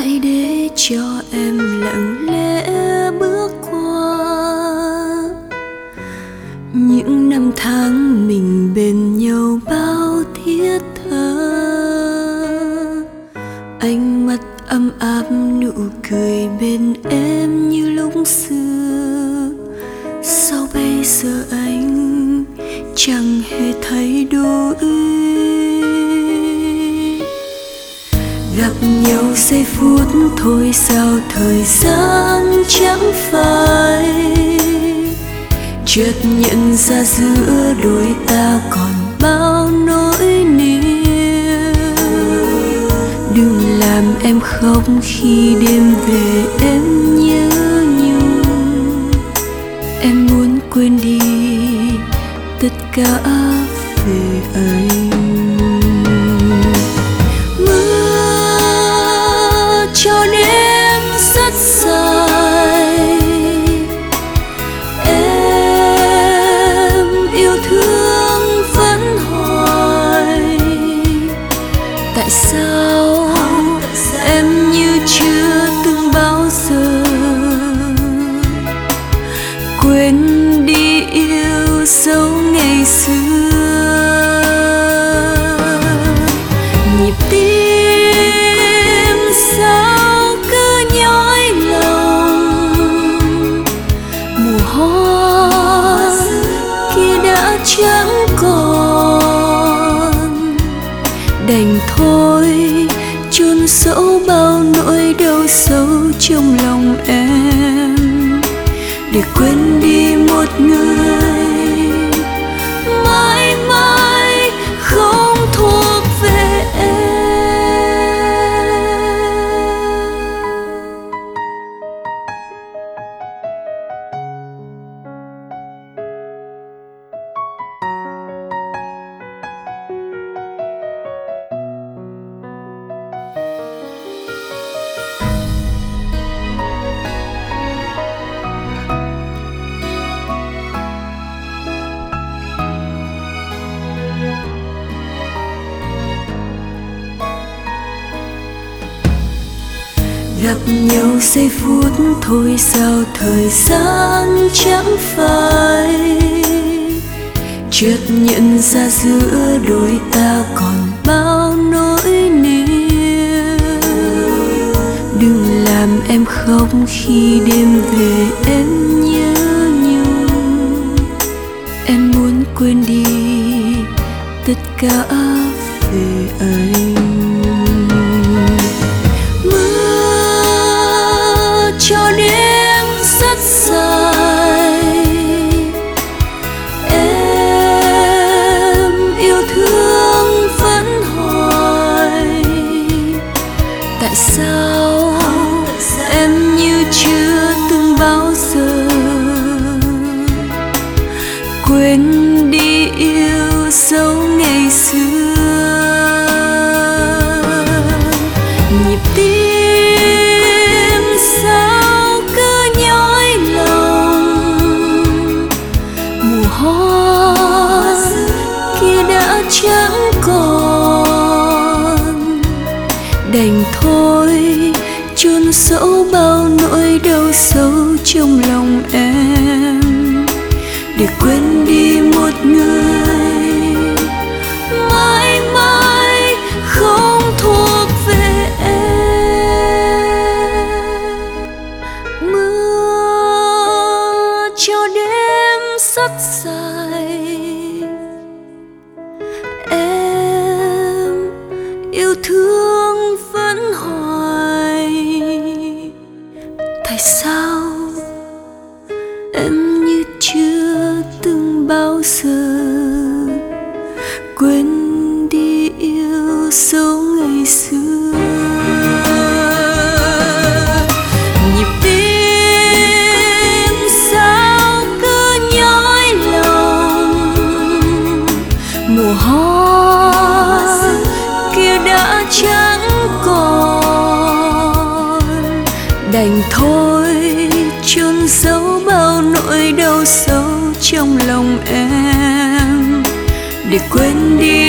hãy để cho em lặng lẽ bước qua những năm tháng mình bên nhau bao thiết tha. Ánh mắt ấm áp, nụ cười bên em như lúc xưa. Sao bây giờ anh chẳng hề thay đổi? Gặp nhau giây phút thôi sao thời gian chẳng phai. Chợt nhận ra giữa đôi ta còn bao nỗi niềm. Đừng làm em khóc khi đêm về em nhớ nhung. Em muốn quên đi tất cả về anh. Mưa cho đêm rất dài, em yêu thương vẫn hỏi tại sao em như chưa từng bao giờ quên đi yêu dấu ngày xưa. Nhịp tim sao cứ nhói lòng, mùa hoa kia đã chẳng còn. Đành thôi chôn dẫu bao nỗi đau sâu trong lòng em, để quên đi một người mãi mãi không thuộc về em. Gặp nhau giây phút thôi sao thời gian chẳng phai. Chợt nhận ra giữa đôi ta còn bao nỗi niềm. Đừng làm em khóc khi đêm về em nhớ nhung. Em muốn quên đi tất cả về anh. Cho đêm rất dài, em yêu thương vẫn hỏi tại sao em như chưa từng bao giờ quên đi yêu dấu ngày xưa. Nhịp tim hoa kia đã chẳng còn. Đành thôi chôn dẫu bao nỗi đau sâu trong lòng em, để quên đi một người mãi mãi không thuộc về em. Mưa cho đêm rất dài, em yêu thương vẫn hỏi tại sao em như chưa từng bao giờ quên đi yêu dấu ngày xưa. Nhịp tim sao cứ nhói lòng, mùa hoa kia đã chẳng còn. Đành thôi chôn dẫu bao nỗi đau sâu trong lòng em, để quên đi